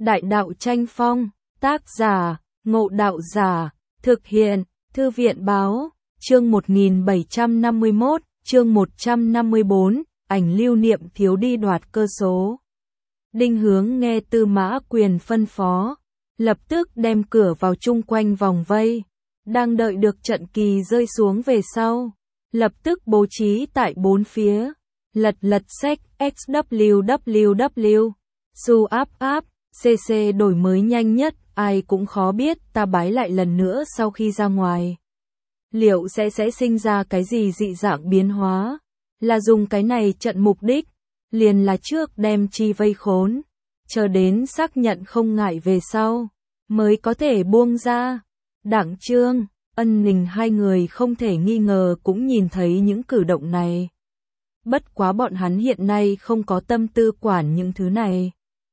Đại đạo tranh phong, tác giả, Ngộ Đạo Giả, thực hiện, Thư viện báo, chương 1751, chương 154, ảnh lưu niệm thiếu đi đoạt cơ số. Đinh Hướng nghe Tư Mã Quyền phân phó, lập tức đem cửa vào chung quanh vòng vây, đang đợi được trận kỳ rơi xuống về sau, lập tức bố trí tại bốn phía, lật sách XWWW, su áp, CC đổi mới nhanh nhất, ai cũng khó biết ta bái lại lần nữa sau khi ra ngoài. Liệu sẽ sinh ra cái gì dị dạng biến hóa, là dùng cái này trận mục đích, liền là trước đem chi vây khốn, chờ đến xác nhận không ngại về sau, mới có thể buông ra. Đặng Trương, Ân Ninh hai người không thể nghi ngờ cũng nhìn thấy những cử động này. Bất quá bọn hắn hiện nay không có tâm tư quản những thứ này.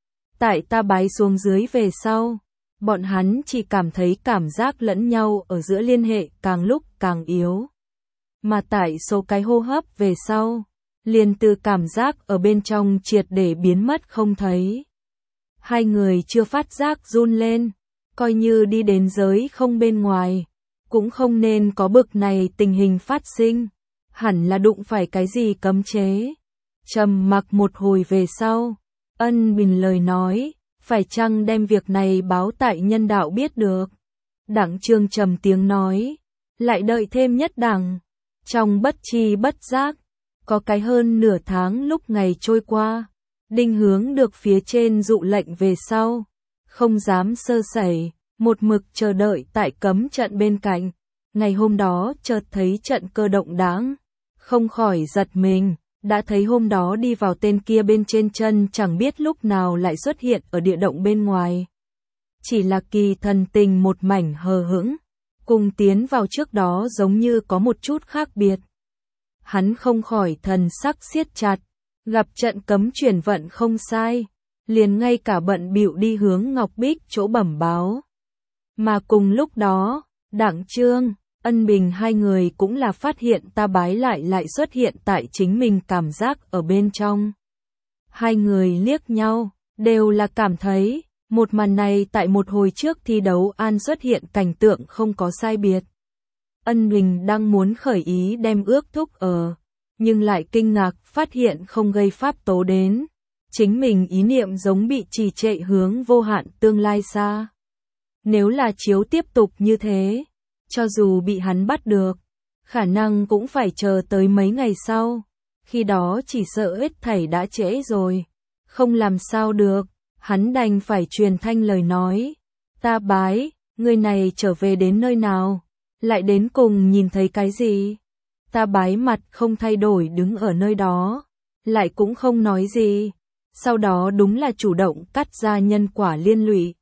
Tại ta bái xuống dưới về sau, bọn hắn chỉ cảm thấy cảm giác lẫn nhau ở giữa liên hệ càng lúc càng yếu. Mà tại số cái hô hấp về sau, liền từ cảm giác ở bên trong triệt để biến mất không thấy. Hai người chưa phát giác run lên, coi như đi đến giới không bên ngoài, cũng không nên có bực này tình hình phát sinh, hẳn là đụng phải cái gì cấm chế. Trầm mặc một hồi về sau, Ân Bình lời nói, phải chăng đem việc này báo tại nhân đạo biết được. Đặng Trương trầm tiếng nói, lại đợi thêm nhất đẳng. Trong bất chi bất giác, có cái hơn nửa tháng lúc ngày trôi qua, Đinh Hướng được phía trên dụ lệnh về sau, không dám sơ sẩy, một mực chờ đợi tại cấm trận bên cạnh. Ngày hôm đó chợt thấy trận cơ động đáng, không khỏi giật mình, đã thấy hôm đó đi vào tên kia bên trên chân chẳng biết lúc nào lại xuất hiện ở địa động bên ngoài. Chỉ là kỳ thần tình một mảnh hờ hững, cùng tiến vào trước đó giống như có một chút khác biệt. Hắn không khỏi thần sắc siết chặt, gặp trận cấm chuyển vận không sai, liền ngay cả bận bịu đi hướng Ngọc Bích chỗ bẩm báo. Mà cùng lúc đó, Đặng Trương, Ân Bình hai người cũng là phát hiện ta bái lại xuất hiện tại chính mình cảm giác ở bên trong. Hai người liếc nhau, đều là cảm thấy, một màn này tại một hồi trước thi đấu an xuất hiện cảnh tượng không có sai biệt. Ân Bình đang muốn khởi ý đem ước thúc ở, nhưng lại kinh ngạc phát hiện không gây pháp tố đến. Chính mình ý niệm giống bị trì trệ hướng vô hạn tương lai xa. Nếu là chiếu tiếp tục như thế, cho dù bị hắn bắt được, khả năng cũng phải chờ tới mấy ngày sau, khi đó chỉ sợ hết thảy đã trễ rồi, không làm sao được, hắn đành phải truyền thanh lời nói, ta bái, người này trở về đến nơi nào, lại đến cùng nhìn thấy cái gì, ta bái mặt không thay đổi đứng ở nơi đó, lại cũng không nói gì, sau đó đúng là chủ động cắt ra nhân quả liên lụy.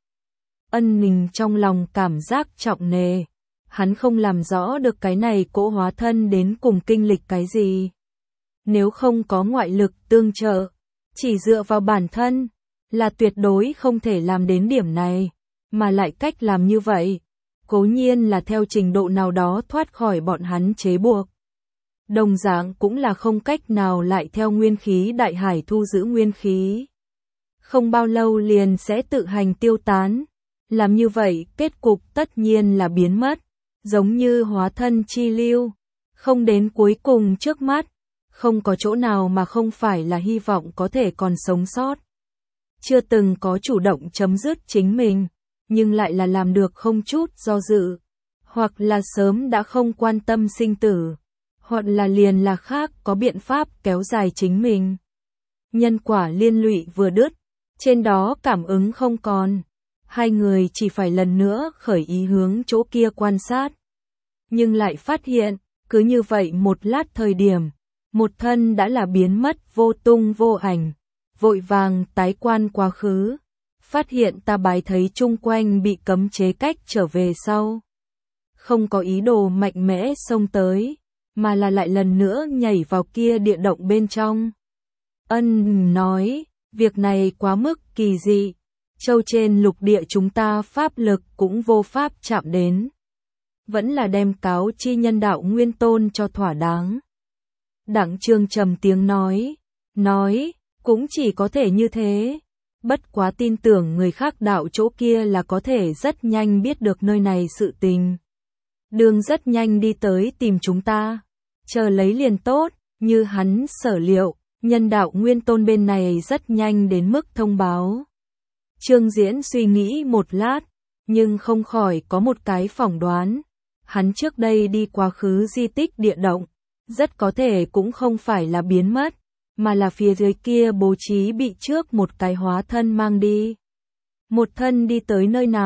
Ân Ninh trong lòng cảm giác trọng nề. Hắn không làm rõ được cái này cỗ hóa thân đến cùng kinh lịch cái gì. Nếu không có ngoại lực tương trợ, chỉ dựa vào bản thân, là tuyệt đối không thể làm đến điểm này, mà lại cách làm như vậy, cố nhiên là theo trình độ nào đó thoát khỏi bọn hắn chế buộc. Đồng dạng cũng là không cách nào lại theo nguyên khí đại hải thu giữ nguyên khí. Không bao lâu liền sẽ tự hành tiêu tán, làm như vậy kết cục tất nhiên là biến mất. Giống như hóa thân chi lưu, không đến cuối cùng trước mắt, không có chỗ nào mà không phải là hy vọng có thể còn sống sót. Chưa từng có chủ động chấm dứt chính mình, nhưng lại là làm được không chút do dự, hoặc là sớm đã không quan tâm sinh tử, hoặc là liền là khác có biện pháp kéo dài chính mình. Nhân quả liên lụy vừa đứt, trên đó cảm ứng không còn. Hai người chỉ phải lần nữa khởi ý hướng chỗ kia quan sát. Nhưng lại phát hiện, cứ như vậy một lát thời điểm, một thân đã là biến mất vô tung vô ảnh, vội vàng tái quan quá khứ. Phát hiện ta bái thấy chung quanh bị cấm chế cách trở về sau. Không có ý đồ mạnh mẽ xông tới, mà là lại lần nữa nhảy vào kia địa động bên trong. Ân nói, việc này quá mức kỳ dị. Châu trên lục địa chúng ta pháp lực cũng vô pháp chạm đến. Vẫn là đem cáo chi nhân đạo nguyên tôn cho thỏa đáng. Đặng Trương trầm tiếng nói, cũng chỉ có thể như thế. Bất quá tin tưởng người khác đạo chỗ kia là có thể rất nhanh biết được nơi này sự tình. Đường rất nhanh đi tới tìm chúng ta. Chờ lấy liền tốt, như hắn sở liệu, nhân đạo nguyên tôn bên này rất nhanh đến mức thông báo. Trương Diễn suy nghĩ một lát, nhưng không khỏi có một cái phỏng đoán. Hắn trước đây đi quá khứ di tích địa động, rất có thể cũng không phải là biến mất, mà là phía dưới kia bố trí bị trước một cái hóa thân mang đi. Một thân đi tới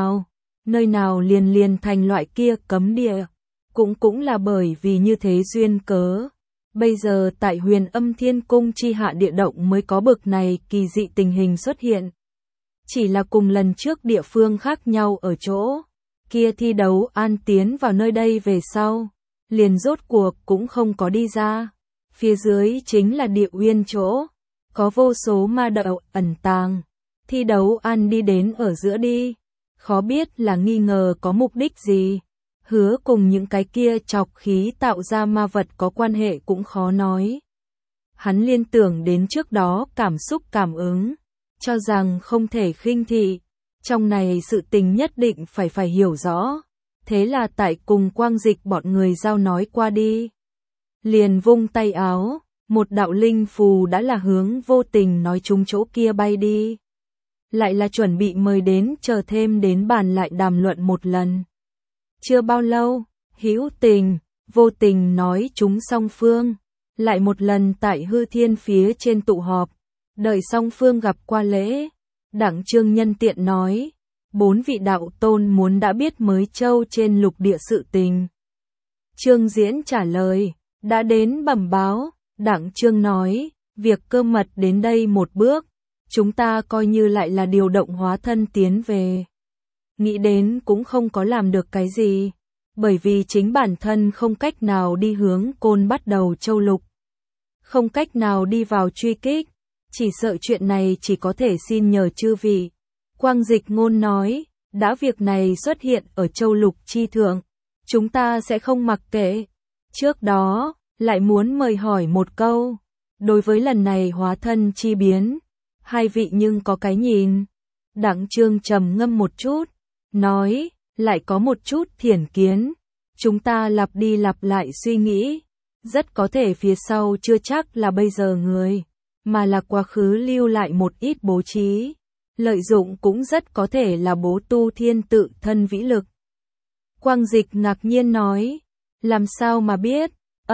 nơi nào liền thành loại kia cấm địa, cũng là bởi vì như thế duyên cớ. Bây giờ tại Huyền Âm Thiên Cung chi hạ địa động mới có bực này kỳ dị tình hình xuất hiện. Chỉ là cùng lần trước địa phương khác nhau ở chỗ, kia thi đấu an tiến vào nơi đây về sau, liền rốt cuộc cũng không có đi ra. Phía dưới chính là địa uyên chỗ, có vô số ma đạo ẩn tàng. Thi đấu an đi đến ở giữa đi, khó biết là nghi ngờ có mục đích gì. Hứa cùng những cái kia chọc khí tạo ra ma vật có quan hệ cũng khó nói. Hắn liên tưởng đến trước đó cảm xúc cảm ứng, cho rằng không thể khinh thị, trong này sự tình nhất định phải hiểu rõ. Thế là tại cùng Quang Dịch bọn người giao nói qua đi. Liền vung tay áo, một đạo linh phù đã là hướng Vô Tình nói trúng chỗ kia bay đi. Lại là chuẩn bị mời đến chờ thêm đến bàn lại đàm luận một lần. Chưa bao lâu, Hữu Tình, Vô Tình nói chúng song phương, lại một lần tại Hư Thiên phía trên tụ họp, đợi song phương gặp qua lễ. Đặng Trương nhân tiện nói, 4 vị đạo tôn muốn đã biết mới châu trên lục địa sự tình. Trương Diễn trả lời, đã đến bẩm báo. Đặng Trương nói, việc cơ mật đến đây một bước, chúng ta coi như lại là điều động hóa thân tiến về. Nghĩ đến cũng không có làm được cái gì, bởi vì chính bản thân không cách nào đi hướng Côn Bắt Đầu châu lục. Không cách nào đi vào truy kích, chỉ sợ chuyện này chỉ có thể xin nhờ chư vị. Quang Dịch Ngôn nói, đã việc này xuất hiện ở châu lục chi thượng, chúng ta sẽ không mặc kệ. Trước đó, lại muốn mời hỏi một câu, đối với lần này hóa thân chi biến, hai vị nhưng có cái nhìn. Đặng Trương trầm ngâm một chút, nói, lại có một chút thiển kiến, chúng ta lặp đi lặp lại suy nghĩ, rất có thể phía sau chưa chắc là bây giờ người, mà là quá khứ lưu lại một ít bố trí, lợi dụng cũng rất có thể là Bố Tu Thiên tự thân vĩ lực. Quang Dịch ngạc nhiên nói, làm sao mà biết?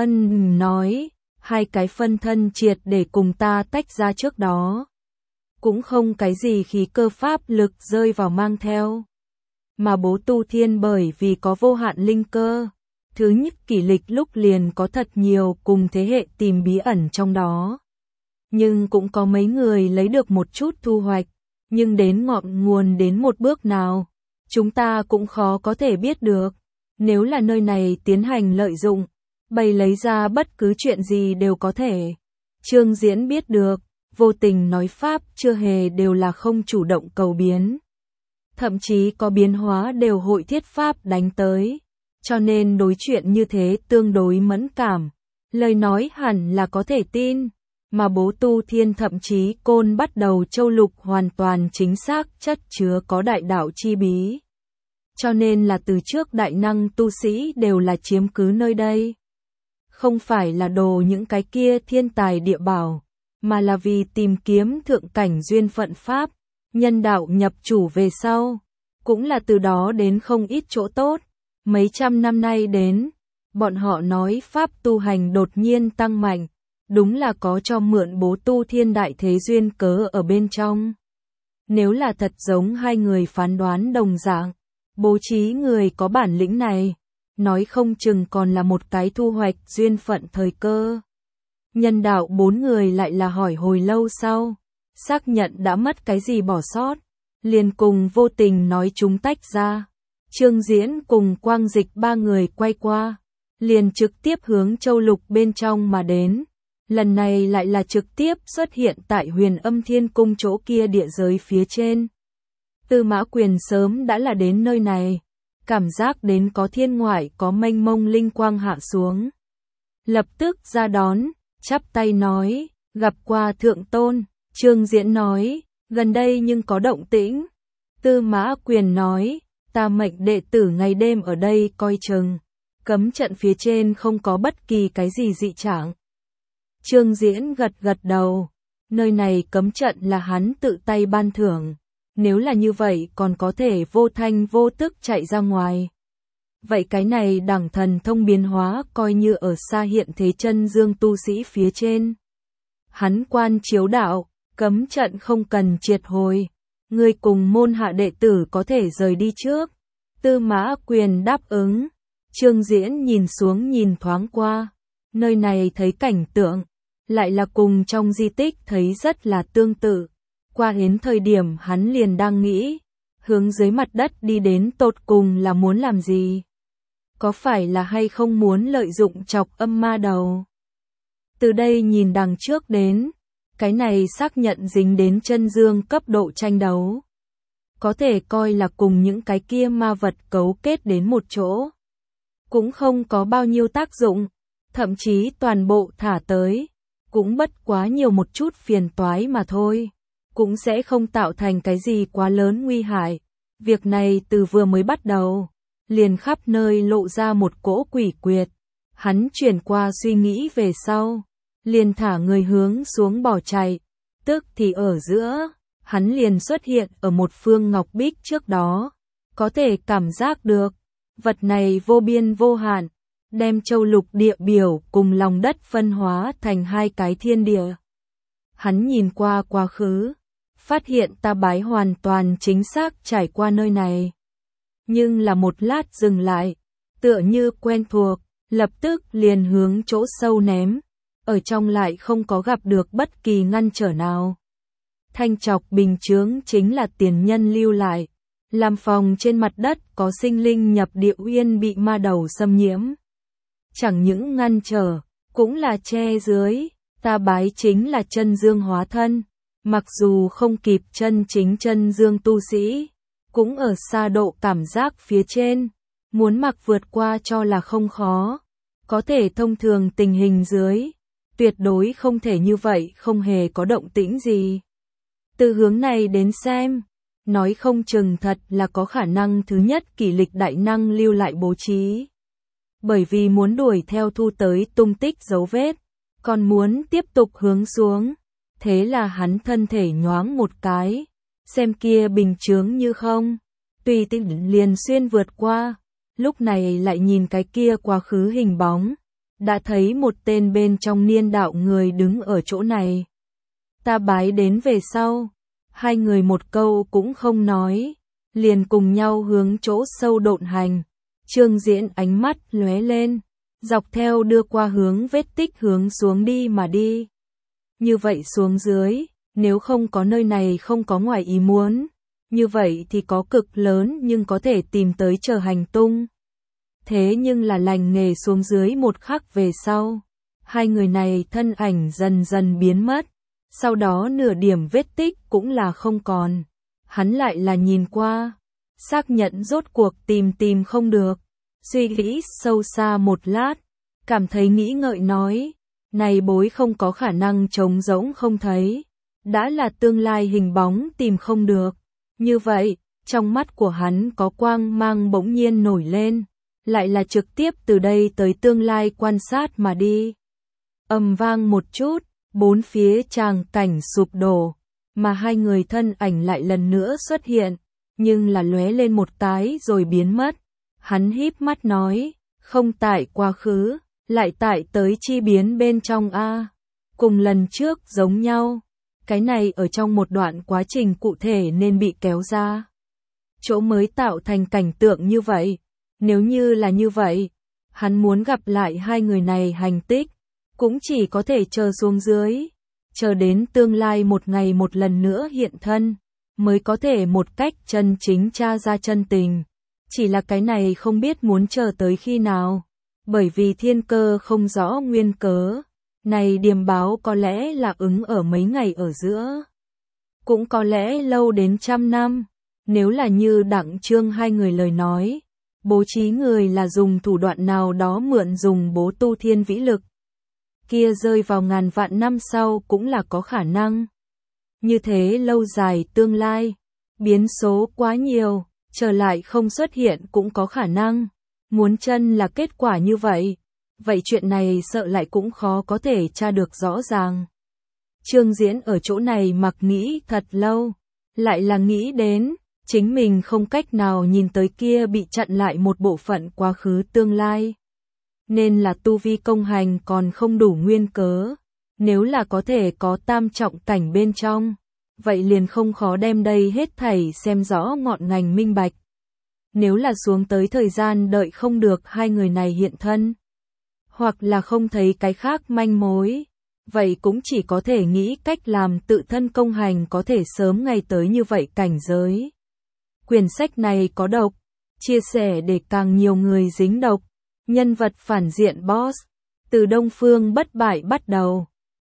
Nói, hai cái phân thân triệt để cùng ta tách ra trước đó. Cũng không cái gì khí cơ pháp lực rơi vào mang theo. Mà Bố Tu Thiên bởi vì có vô hạn linh cơ. Thứ nhất kỷ lịch lúc liền có thật nhiều cùng thế hệ tìm bí ẩn trong đó. Nhưng cũng có mấy người lấy được một chút thu hoạch. Nhưng đến ngọn nguồn đến một bước nào, chúng ta cũng khó có thể biết được. Nếu là nơi này tiến hành lợi dụng, bày lấy ra bất cứ chuyện gì đều có thể. Trương Diễn biết được, Vô Tình nói pháp chưa hề đều là không chủ động cầu biến. Thậm chí có biến hóa đều hội thiết pháp đánh tới. Cho nên đối chuyện như thế tương đối mẫn cảm. Lời nói hẳn là có thể tin. Mà Bố Tu Thiên thậm chí Côn Bắt Đầu châu lục hoàn toàn chính xác chất chứa có đại đạo chi bí. Cho nên là từ trước đại năng tu sĩ đều là chiếm cứ nơi đây. Không phải là đồ những cái kia thiên tài địa bảo, mà là vì tìm kiếm thượng cảnh duyên phận pháp, nhân đạo nhập chủ về sau. Cũng là từ đó đến không ít chỗ tốt. Mấy trăm năm nay đến, bọn họ nói pháp tu hành đột nhiên tăng mạnh. Đúng là có cho mượn Bố Tu Thiên đại thế duyên cớ ở bên trong. Nếu là thật giống hai người phán đoán đồng dạng, bố trí người có bản lĩnh này, nói không chừng còn là một cái thu hoạch duyên phận thời cơ. Nhân đạo 4 người lại là hỏi hồi lâu sau, xác nhận đã mất cái gì bỏ sót, liền cùng Vô Tình nói chúng tách ra. Trương Diễn cùng Quang Dịch 3 người quay qua, liền trực tiếp hướng châu lục bên trong mà đến. Lần này lại là trực tiếp xuất hiện tại Huyền Âm Thiên Cung chỗ kia địa giới phía trên. Tư Mã Quyền sớm đã là đến nơi này, cảm giác đến có thiên ngoại có mênh mông linh quang hạ xuống. Lập tức ra đón, chắp tay nói, gặp qua thượng tôn. Trương Diễn nói, Gần đây nhưng có động tĩnh. Tư Mã Quyền nói, ta mệnh đệ tử ngày đêm ở đây coi chừng. Cấm trận phía trên không có bất kỳ cái gì dị trạng. Trương Diễn gật gật đầu. Nơi này cấm trận là hắn tự tay ban thưởng. Nếu là như vậy còn có thể vô thanh vô tức chạy ra ngoài. Vậy cái này đẳng thần thông biến hóa coi như ở xa hiện thế chân dương tu sĩ phía trên. Hắn quan chiếu đạo, cấm trận không cần triệt hồi. Ngươi cùng môn hạ đệ tử có thể rời đi trước. Tư Mã Quyền đáp ứng. Trương Diễn nhìn xuống nhìn thoáng qua. Nơi này thấy cảnh tượng, lại là cùng trong di tích thấy rất là tương tự. Qua đến thời điểm hắn liền đang nghĩ, hướng dưới mặt đất đi đến tột cùng là muốn làm gì? Có phải là hay không muốn lợi dụng chọc âm ma đầu? Từ đây nhìn đằng trước đến, cái này xác nhận dính đến chân dương cấp độ tranh đấu. Có thể coi là cùng những cái kia ma vật cấu kết đến một chỗ. Cũng không có bao nhiêu tác dụng, thậm chí toàn bộ thả tới, cũng bất quá nhiều một chút phiền toái mà thôi. Cũng sẽ không tạo thành cái gì quá lớn nguy hại. Việc này từ vừa mới bắt đầu, liền khắp nơi lộ ra một cỗ quỷ quyệt. Hắn chuyển qua suy nghĩ về sau, liền thả người hướng xuống bỏ chạy. Tức thì ở giữa, hắn liền xuất hiện ở một phương ngọc bích trước đó. Có thể cảm giác được, vật này vô biên vô hạn, đem châu lục địa biểu cùng lòng đất phân hóa thành hai cái thiên địa. Hắn nhìn qua quá khứ, phát hiện ta bái hoàn toàn chính xác trải qua nơi này. Nhưng là một lát dừng lại, tựa như quen thuộc, lập tức liền hướng chỗ sâu ném, ở trong lại không có gặp được bất kỳ ngăn trở nào. Thanh trọc bình chướng chính là tiền nhân lưu lại, làm phòng trên mặt đất có sinh linh nhập địa uyên bị ma đầu xâm nhiễm. Chẳng những ngăn trở, cũng là che dưới, ta bái chính là chân dương hóa thân. Mặc dù không kịp chân chính chân dương tu sĩ, cũng ở xa độ cảm giác phía trên, muốn mặc vượt qua cho là không khó. Có thể thông thường tình hình dưới, tuyệt đối không thể như vậy, không hề có động tĩnh gì. Từ hướng này đến xem, nói không chừng thật là có khả năng thứ nhất kỷ lịch đại năng lưu lại bố trí. Bởi vì muốn đuổi theo thu tới tung tích dấu vết, còn muốn tiếp tục hướng xuống. Thế là hắn thân thể nhoáng một cái, xem kia bình chướng như không, tùy tiện liền xuyên vượt qua, lúc này lại nhìn cái kia quá khứ hình bóng, đã thấy một tên bên trong niên đạo người đứng ở chỗ này. Ta bái đến về sau, hai người một câu cũng không nói, liền cùng nhau hướng chỗ sâu độn hành. Trương Diễn ánh mắt lóe lên, dọc theo đưa qua hướng vết tích hướng xuống đi mà đi. Như vậy xuống dưới, nếu không có nơi này không có ngoài ý muốn, như vậy thì có cực lớn nhưng có thể tìm tới chờ hành tung. Thế nhưng là lành nghề xuống dưới một khắc về sau, hai người này thân ảnh dần dần biến mất, sau đó nửa điểm vết tích cũng là không còn. Hắn lại là nhìn qua, xác nhận rốt cuộc tìm không được, suy nghĩ sâu xa một lát, cảm thấy nghĩ ngợi nói. Này bối không có khả năng trống rỗng không thấy, đã là tương lai hình bóng tìm không được. Như vậy, trong mắt của hắn có quang mang bỗng nhiên nổi lên, lại là trực tiếp từ đây tới tương lai quan sát mà đi. Ầm vang một chút, bốn phía tràng cảnh sụp đổ, mà hai người thân ảnh lại lần nữa xuất hiện, nhưng là lóe lên một cái rồi biến mất. Hắn híp mắt nói, không tại quá khứ, lại tại tới chi biến bên trong a. Cùng lần trước giống nhau, cái này ở trong một đoạn quá trình cụ thể nên bị kéo ra. Chỗ mới tạo thành cảnh tượng như vậy, nếu như là như vậy, hắn muốn gặp lại hai người này hành tích, cũng chỉ có thể chờ xuống dưới, chờ đến tương lai một ngày một lần nữa hiện thân, mới có thể một cách chân chính tra ra chân tình. Chỉ là cái này không biết muốn chờ tới khi nào. Bởi vì thiên cơ không rõ nguyên cớ, này điềm báo có lẽ là ứng ở mấy ngày ở giữa, cũng có lẽ lâu đến 100 năm, nếu là như Đặng Trương hai người lời nói, bố trí người là dùng thủ đoạn nào đó mượn dùng bố tu thiên vĩ lực, kia rơi vào ngàn vạn năm sau cũng là có khả năng. Như thế lâu dài tương lai, biến số quá nhiều, trở lại không xuất hiện cũng có khả năng. Muốn chân là kết quả như vậy. Vậy chuyện này sợ lại cũng khó có thể tra được rõ ràng. Trương Diễn ở chỗ này mặc nghĩ thật lâu, lại là nghĩ đến, chính mình không cách nào nhìn tới kia bị chặn lại một bộ phận quá khứ tương lai. Nên là tu vi công hành còn không đủ nguyên cớ. Nếu là có thể có tam trọng cảnh bên trong, vậy liền không khó đem đây hết thảy xem rõ ngọn ngành minh bạch. Nếu là xuống tới thời gian đợi không được hai người này hiện thân, hoặc là không thấy cái khác manh mối, vậy cũng chỉ có thể nghĩ cách làm tự thân công hành có thể sớm ngày tới như vậy cảnh giới. Quyển sách này có độc, chia sẻ để càng nhiều người dính độc. Nhân vật phản diện boss, từ Đông Phương bất bại bắt đầu.